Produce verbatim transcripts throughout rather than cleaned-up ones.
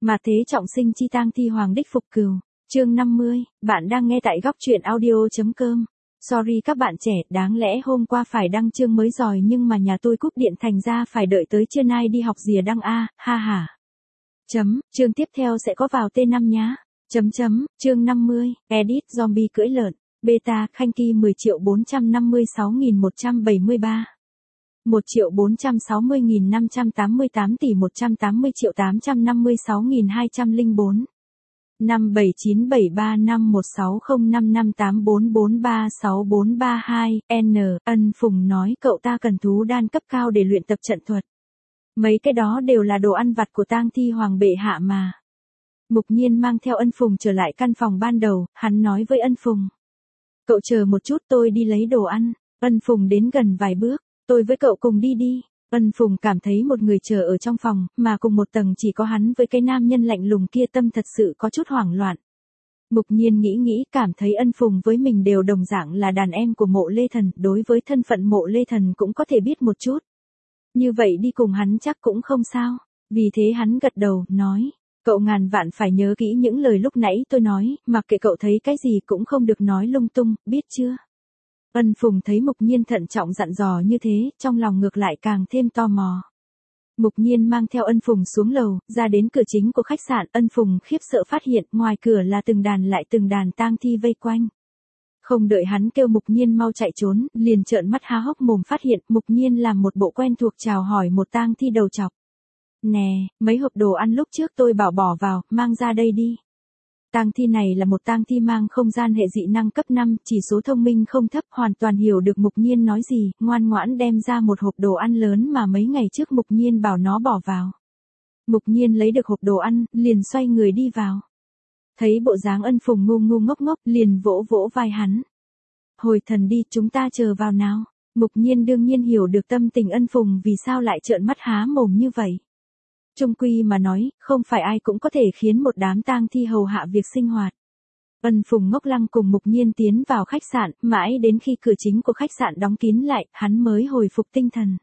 Mà thế trọng sinh chi tang thi hoàng đích phục cừu. Chương năm mươi, bạn đang nghe tại góc truyện audio.com. Sorry các bạn trẻ, đáng lẽ hôm qua phải đăng chương mới rồi nhưng mà nhà tôi cúp điện thành ra phải đợi tới trưa nay đi học rìa đăng a, ha ha. Chấm, chương tiếp theo sẽ có vào T năm nhá. Chấm chấm, chương năm mươi, edit zombie cưỡi lợn, beta, Khanh Ki mười triệu bốn trăm năm mươi sáu nghìn một trăm bảy mươi ba. một triệu bốn trăm sáu mươi nghìn năm trăm tám mươi tám tỷ một trăm tám mươi triệu tám trăm năm mươi sáu nghìn hai trăm lẻ bốn. năm bảy chín bảy ba năm một sáu không năm năm tám bốn bốn ba sáu bốn ba hai, N, Ân Phùng nói cậu ta cần thú đan cấp cao để luyện tập trận thuật. Mấy cái đó đều là đồ ăn vặt của tang thi hoàng bệ hạ mà. Mục Nhiên mang theo Ân Phùng trở lại căn phòng ban đầu, hắn nói với Ân Phùng. Cậu chờ một chút tôi đi lấy đồ ăn. Ân Phùng đến gần vài bước, tôi với cậu cùng đi đi. Ân Phùng cảm thấy một người chờ ở trong phòng, mà cùng một tầng chỉ có hắn với cái nam nhân lạnh lùng kia, tâm thật sự có chút hoảng loạn. Mục Nhiên nghĩ nghĩ cảm thấy Ân Phùng với mình đều đồng dạng là đàn em của Mộ Lê Thần, đối với thân phận Mộ Lê Thần cũng có thể biết một chút. Như vậy đi cùng hắn chắc cũng không sao. Vì thế hắn gật đầu, nói. Cậu ngàn vạn phải nhớ kỹ những lời lúc nãy tôi nói, mặc kệ cậu thấy cái gì cũng không được nói lung tung, biết chưa? Ân Phùng thấy Mục Nhiên thận trọng dặn dò như thế, trong lòng ngược lại càng thêm tò mò. Mục Nhiên mang theo Ân Phùng xuống lầu, ra đến cửa chính của khách sạn, Ân Phùng khiếp sợ phát hiện ngoài cửa là từng đàn lại từng đàn tang thi vây quanh. Không đợi hắn kêu Mục Nhiên mau chạy trốn, liền trợn mắt há hốc mồm phát hiện Mục Nhiên làm một bộ quen thuộc chào hỏi một tang thi đầu chọc. Nè, mấy hộp đồ ăn lúc trước tôi bảo bỏ vào, mang ra đây đi. Tang thi này là một tang thi mang không gian hệ dị năng cấp năm, chỉ số thông minh không thấp, hoàn toàn hiểu được Mục Nhiên nói gì, ngoan ngoãn đem ra một hộp đồ ăn lớn mà mấy ngày trước Mục Nhiên bảo nó bỏ vào. Mục Nhiên lấy được hộp đồ ăn, liền xoay người đi vào. Thấy bộ dáng Ân Phùng ngu ngu ngốc ngốc, liền vỗ vỗ vai hắn. Hồi thần đi, chúng ta chờ vào nào. Mục Nhiên đương nhiên hiểu được tâm tình Ân Phùng vì sao lại trợn mắt há mồm như vậy. Trung quy mà nói, không phải ai cũng có thể khiến một đám tang thi hầu hạ việc sinh hoạt. Ân Phùng ngốc lăng cùng Mục Nhiên tiến vào khách sạn, mãi đến khi cửa chính của khách sạn đóng kín lại, hắn mới hồi phục tinh thần.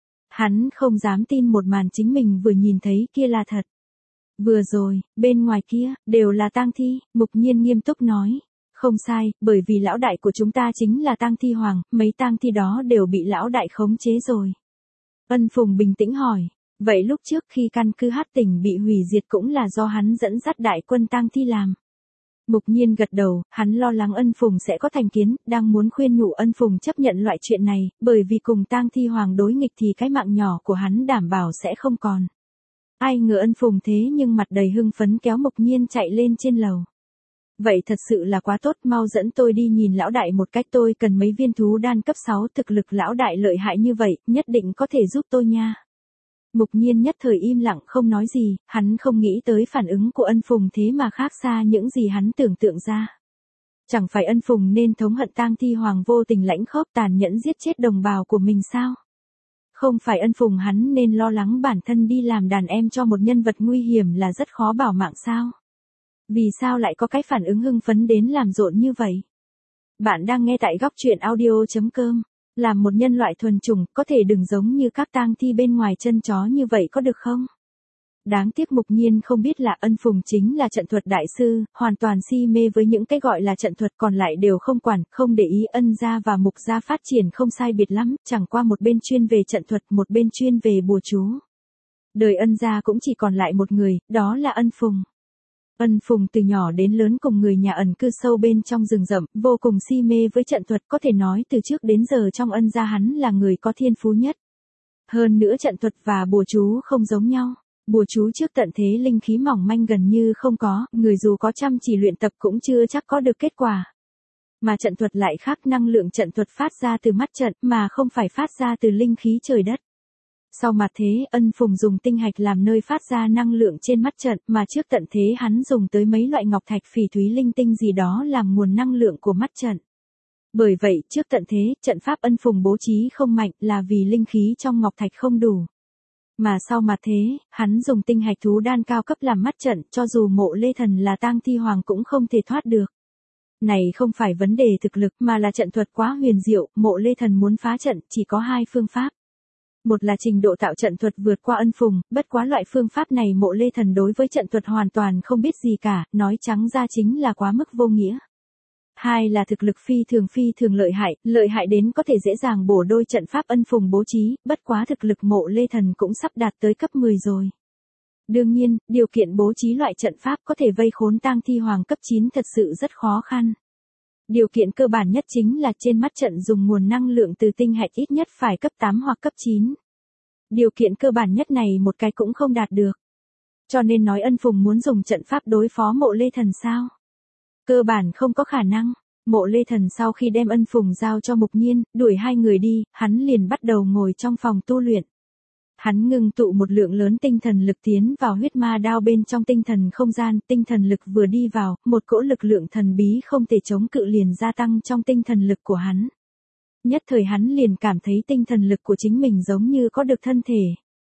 Hắn không dám tin một màn chính mình vừa nhìn thấy kia là thật. Vừa rồi, bên ngoài kia, đều là tang thi, Mục Nhiên nghiêm túc nói. Không sai, bởi vì lão đại của chúng ta chính là tang thi hoàng, mấy tang thi đó đều bị lão đại khống chế rồi. Ân Phùng bình tĩnh hỏi. Vậy lúc trước khi căn cứ Hát Tỉnh bị hủy diệt cũng là do hắn dẫn dắt đại quân tang thi làm. Mục Nhiên gật đầu, hắn lo lắng Ân Phùng sẽ có thành kiến, đang muốn khuyên nhủ Ân Phùng chấp nhận loại chuyện này, bởi vì cùng tang thi hoàng đối nghịch thì cái mạng nhỏ của hắn đảm bảo sẽ không còn. Ai ngờ Ân Phùng thế nhưng mặt đầy hưng phấn kéo Mục Nhiên chạy lên trên lầu. Vậy thật sự là quá tốt, mau dẫn tôi đi nhìn lão đại một cách, tôi cần mấy viên thú đan cấp sáu, thực lực lão đại lợi hại như vậy, nhất định có thể giúp tôi nha. Mục Nhiên nhất thời im lặng không nói gì, hắn không nghĩ tới phản ứng của Ân Phùng thế mà khác xa những gì hắn tưởng tượng ra. Chẳng phải Ân Phùng nên thống hận tang thi hoàng vô tình lãnh khốc tàn nhẫn giết chết đồng bào của mình sao? Không phải Ân Phùng hắn nên lo lắng bản thân đi làm đàn em cho một nhân vật nguy hiểm là rất khó bảo mạng sao? Vì sao lại có cái phản ứng hưng phấn đến làm rộn như vậy? Bạn đang nghe tại góc truyện audio.com. Làm một nhân loại thuần chủng, có thể đừng giống như các tang thi bên ngoài chân chó như vậy có được không? Đáng tiếc Mục Nhiên không biết là Ân Phùng chính là trận thuật đại sư, hoàn toàn si mê với những cái gọi là trận thuật, còn lại đều không quản, không để ý. Ân gia và Mục gia phát triển không sai biệt lắm, chẳng qua một bên chuyên về trận thuật, một bên chuyên về bùa chú. Đời Ân gia cũng chỉ còn lại một người, đó là Ân Phùng. Ân Phùng từ nhỏ đến lớn cùng người nhà ẩn cư sâu bên trong rừng rậm, vô cùng si mê với trận thuật, có thể nói từ trước đến giờ trong Ân gia hắn là người có thiên phú nhất. Hơn nữa trận thuật và bùa chú không giống nhau. Bùa chú trước tận thế linh khí mỏng manh gần như không có, người dù có chăm chỉ luyện tập cũng chưa chắc có được kết quả. Mà trận thuật lại khác, năng lượng trận thuật phát ra từ mắt trận mà không phải phát ra từ linh khí trời đất. Sau mặt thế, Ân Phùng dùng tinh hạch làm nơi phát ra năng lượng trên mắt trận, mà trước tận thế hắn dùng tới mấy loại ngọc thạch phỉ thúy linh tinh gì đó làm nguồn năng lượng của mắt trận. Bởi vậy, trước tận thế, trận pháp Ân Phùng bố trí không mạnh là vì linh khí trong ngọc thạch không đủ. Mà sau mặt thế, hắn dùng tinh hạch thú đan cao cấp làm mắt trận, cho dù Mộ Lê Thần là tang thi hoàng cũng không thể thoát được. Này không phải vấn đề thực lực mà là trận thuật quá huyền diệu, Mộ Lê Thần muốn phá trận chỉ có hai phương pháp. Một là trình độ tạo trận thuật vượt qua Ân Phùng, bất quá loại phương pháp này Mộ Lê Thần đối với trận thuật hoàn toàn không biết gì cả, nói trắng ra chính là quá mức vô nghĩa. Hai là thực lực phi thường phi thường lợi hại, lợi hại đến có thể dễ dàng bổ đôi trận pháp Ân Phùng bố trí, bất quá thực lực Mộ Lê Thần cũng sắp đạt tới cấp mười rồi. Đương nhiên, điều kiện bố trí loại trận pháp có thể vây khốn tang thi hoàng cấp chín thật sự rất khó khăn. Điều kiện cơ bản nhất chính là trên mắt trận dùng nguồn năng lượng từ tinh hạch ít nhất phải cấp tám hoặc cấp chín. Điều kiện cơ bản nhất này một cái cũng không đạt được. Cho nên nói Ân Phùng muốn dùng trận pháp đối phó Mộ Lê Thần sao? Cơ bản không có khả năng. Mộ Lê Thần sau khi đem Ân Phùng giao cho Mục Nhiên, đuổi hai người đi, hắn liền bắt đầu ngồi trong phòng tu luyện. Hắn ngưng tụ một lượng lớn tinh thần lực tiến vào huyết ma đao bên trong tinh thần không gian, tinh thần lực vừa đi vào, một cỗ lực lượng thần bí không thể chống cự liền gia tăng trong tinh thần lực của hắn. Nhất thời hắn liền cảm thấy tinh thần lực của chính mình giống như có được thân thể.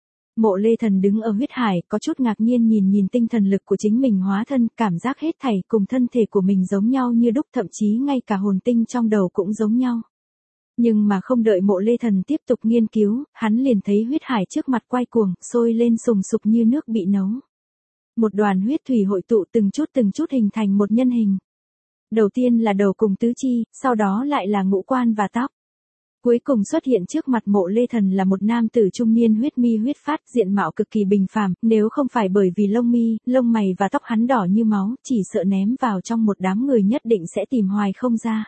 Mộ Lê Thần đứng ở huyết hải, có chút ngạc nhiên nhìn nhìn tinh thần lực của chính mình hóa thân, cảm giác hết thảy cùng thân thể của mình giống nhau như đúc, thậm chí ngay cả hồn tinh trong đầu cũng giống nhau. Nhưng mà không đợi Mộ Lê Thần tiếp tục nghiên cứu, hắn liền thấy huyết hải trước mặt quay cuồng, sôi lên sùng sục như nước bị nấu. Một đoàn huyết thủy hội tụ từng chút từng chút hình thành một nhân hình. Đầu tiên là đầu cùng tứ chi, sau đó lại là ngũ quan và tóc. Cuối cùng xuất hiện trước mặt Mộ Lê Thần là một nam tử trung niên huyết mi huyết phát, diện mạo cực kỳ bình phàm, nếu không phải bởi vì lông mi, lông mày và tóc hắn đỏ như máu, chỉ sợ ném vào trong một đám người nhất định sẽ tìm hoài không ra.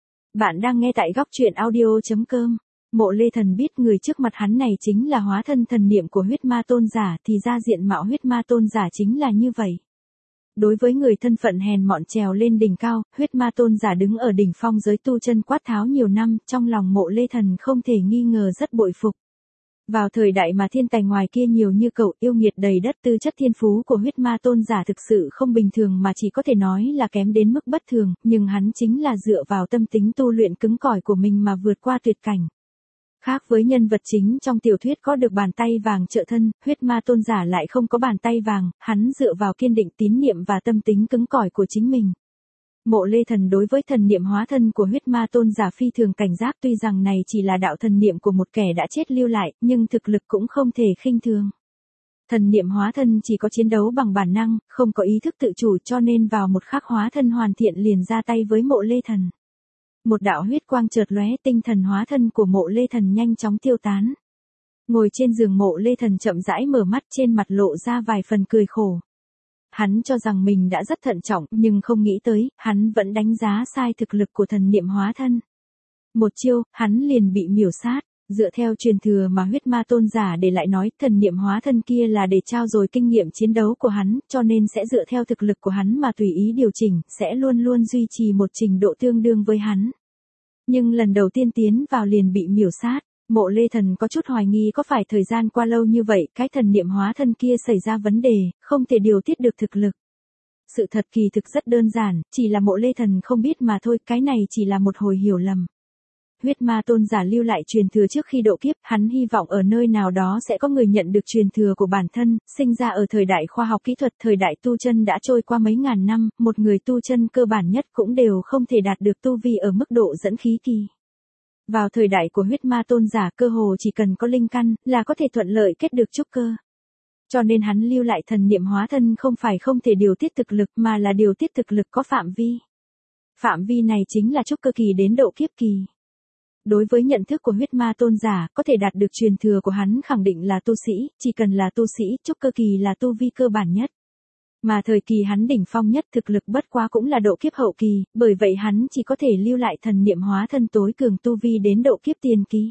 Bạn đang nghe tại góc truyện audio chấm com. Mộ Lê Thần biết người trước mặt hắn này chính là hóa thân thần niệm của huyết ma tôn giả, thì ra diện mạo huyết ma tôn giả chính là như vậy. Đối với người thân phận hèn mọn trèo lên đỉnh cao, huyết ma tôn giả đứng ở đỉnh phong giới tu chân quát tháo nhiều năm, trong lòng Mộ Lê Thần không thể nghi ngờ rất bội phục. Vào thời đại mà thiên tài ngoài kia nhiều như cậu, yêu nghiệt đầy đất, tư chất thiên phú của huyết ma tôn giả thực sự không bình thường mà chỉ có thể nói là kém đến mức bất thường, nhưng hắn chính là dựa vào tâm tính tu luyện cứng cỏi của mình mà vượt qua tuyệt cảnh. Khác với nhân vật chính trong tiểu thuyết có được bàn tay vàng trợ thân, huyết ma tôn giả lại không có bàn tay vàng, hắn dựa vào kiên định tín niệm và tâm tính cứng cỏi của chính mình. Mộ Lê Thần đối với thần niệm hóa thân của huyết ma tôn giả phi thường cảnh giác, tuy rằng này chỉ là đạo thần niệm của một kẻ đã chết lưu lại, nhưng thực lực cũng không thể khinh thường. Thần niệm hóa thân chỉ có chiến đấu bằng bản năng, không có ý thức tự chủ, cho nên vào một khắc hóa thân hoàn thiện liền ra tay với Mộ Lê Thần. Một đạo huyết quang chợt lóe, tinh thần hóa thân của Mộ Lê Thần nhanh chóng tiêu tán. Ngồi trên giường Mộ Lê Thần chậm rãi mở mắt, trên mặt lộ ra vài phần cười khổ. Hắn cho rằng mình đã rất thận trọng, nhưng không nghĩ tới, hắn vẫn đánh giá sai thực lực của thần niệm hóa thân. Một chiêu, hắn liền bị miểu sát. Dựa theo truyền thừa mà huyết ma tôn giả để lại nói, thần niệm hóa thân kia là để trao dồi kinh nghiệm chiến đấu của hắn, cho nên sẽ dựa theo thực lực của hắn mà tùy ý điều chỉnh, sẽ luôn luôn duy trì một trình độ tương đương với hắn. Nhưng lần đầu tiên tiến vào liền bị miểu sát. Mộ Lê Thần có chút hoài nghi có phải thời gian qua lâu như vậy, cái thần niệm hóa thân kia xảy ra vấn đề, không thể điều tiết được thực lực. Sự thật kỳ thực rất đơn giản, chỉ là Mộ Lê Thần không biết mà thôi, cái này chỉ là một hồi hiểu lầm. Huyết ma tôn giả lưu lại truyền thừa trước khi độ kiếp, hắn hy vọng ở nơi nào đó sẽ có người nhận được truyền thừa của bản thân, sinh ra ở thời đại khoa học kỹ thuật, thời đại tu chân đã trôi qua mấy ngàn năm, một người tu chân cơ bản nhất cũng đều không thể đạt được tu vi ở mức độ dẫn khí kỳ. Vào thời đại của huyết ma tôn giả, cơ hồ chỉ cần có linh căn, là có thể thuận lợi kết được trúc cơ. Cho nên hắn lưu lại thần niệm hóa thân không phải không thể điều tiết thực lực mà là điều tiết thực lực có phạm vi. Phạm vi này chính là trúc cơ kỳ đến độ kiếp kỳ. Đối với nhận thức của huyết ma tôn giả, có thể đạt được truyền thừa của hắn khẳng định là tu sĩ, chỉ cần là tu sĩ, trúc cơ kỳ là tu vi cơ bản nhất. Mà thời kỳ hắn đỉnh phong nhất thực lực bất quá cũng là độ kiếp hậu kỳ, bởi vậy hắn chỉ có thể lưu lại thần niệm hóa thân tối cường tu vi đến độ kiếp tiền kỳ.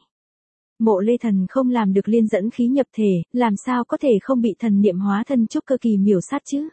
Mộ Lê Thần không làm được liên dẫn khí nhập thể, làm sao có thể không bị thần niệm hóa thân trúc cơ kỳ miểu sát chứ?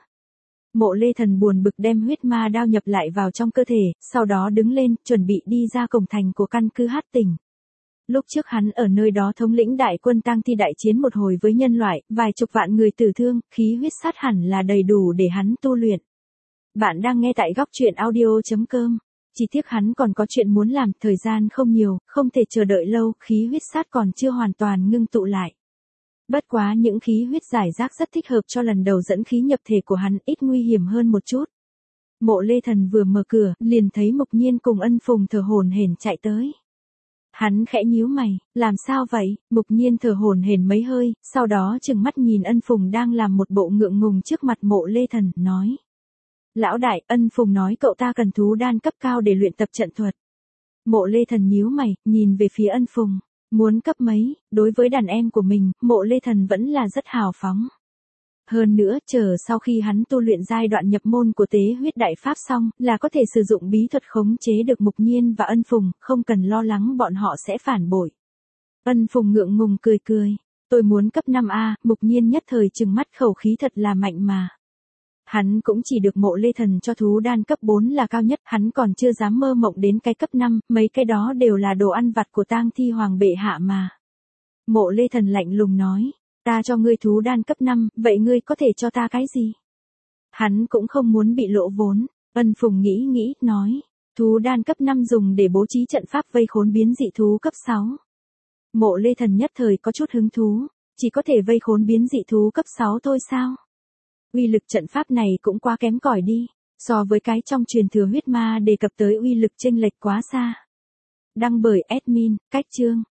Mộ Lê Thần buồn bực đem huyết ma đao nhập lại vào trong cơ thể, sau đó đứng lên, chuẩn bị đi ra cổng thành của căn cứ Hát Tỉnh. Lúc trước hắn ở nơi đó thống lĩnh đại quân tang thi đại chiến một hồi với nhân loại, vài chục vạn người tử thương, khí huyết sát hẳn là đầy đủ để hắn tu luyện. Bạn đang nghe tại góc truyện audio chấm com. Chỉ tiếc hắn còn có chuyện muốn làm, thời gian không nhiều, không thể chờ đợi lâu, khí huyết sát còn chưa hoàn toàn ngưng tụ lại. Bất quá những khí huyết giải rác rất thích hợp cho lần đầu dẫn khí nhập thể của hắn, ít nguy hiểm hơn một chút. Mộ Lê Thần vừa mở cửa, liền thấy Mục Nhiên cùng Ân Phùng thở hổn hển chạy tới. Hắn khẽ nhíu mày, làm sao vậy? Mục Nhiên thở hổn hển mấy hơi, sau đó trừng mắt nhìn Ân Phùng đang làm một bộ ngượng ngùng trước mặt Mộ Lê Thần, nói. Lão đại, Ân Phùng nói cậu ta cần thú đan cấp cao để luyện tập trận thuật. Mộ Lê Thần nhíu mày, nhìn về phía Ân Phùng. Muốn cấp mấy, đối với đàn em của mình, Mộ Lê Thần vẫn là rất hào phóng. Hơn nữa, chờ sau khi hắn tu luyện giai đoạn nhập môn của tế huyết đại pháp xong, là có thể sử dụng bí thuật khống chế được Mục Nhiên và Ân Phùng, không cần lo lắng bọn họ sẽ phản bội. Ân Phùng ngượng ngùng cười cười. Tôi muốn cấp năm A, Mục Nhiên nhất thời trừng mắt, khẩu khí thật là mạnh mà. Hắn cũng chỉ được Mộ Lê Thần cho thú đan cấp bốn là cao nhất, hắn còn chưa dám mơ mộng đến cái cấp năm, mấy cái đó đều là đồ ăn vặt của Tang Thi Hoàng bệ hạ mà. Mộ Lê Thần lạnh lùng nói, ta cho ngươi thú đan cấp năm, vậy ngươi có thể cho ta cái gì? Hắn cũng không muốn bị lỗ vốn. Ân Phùng nghĩ nghĩ, nói, thú đan cấp năm dùng để bố trí trận pháp vây khốn biến dị thú cấp sáu. Mộ Lê Thần nhất thời có chút hứng thú, chỉ có thể vây khốn biến dị thú cấp sáu thôi sao? Uy lực trận pháp này cũng quá kém cỏi đi, so với cái trong truyền thừa huyết ma đề cập tới uy lực chênh lệch quá xa. Đăng bởi admin, cách chương.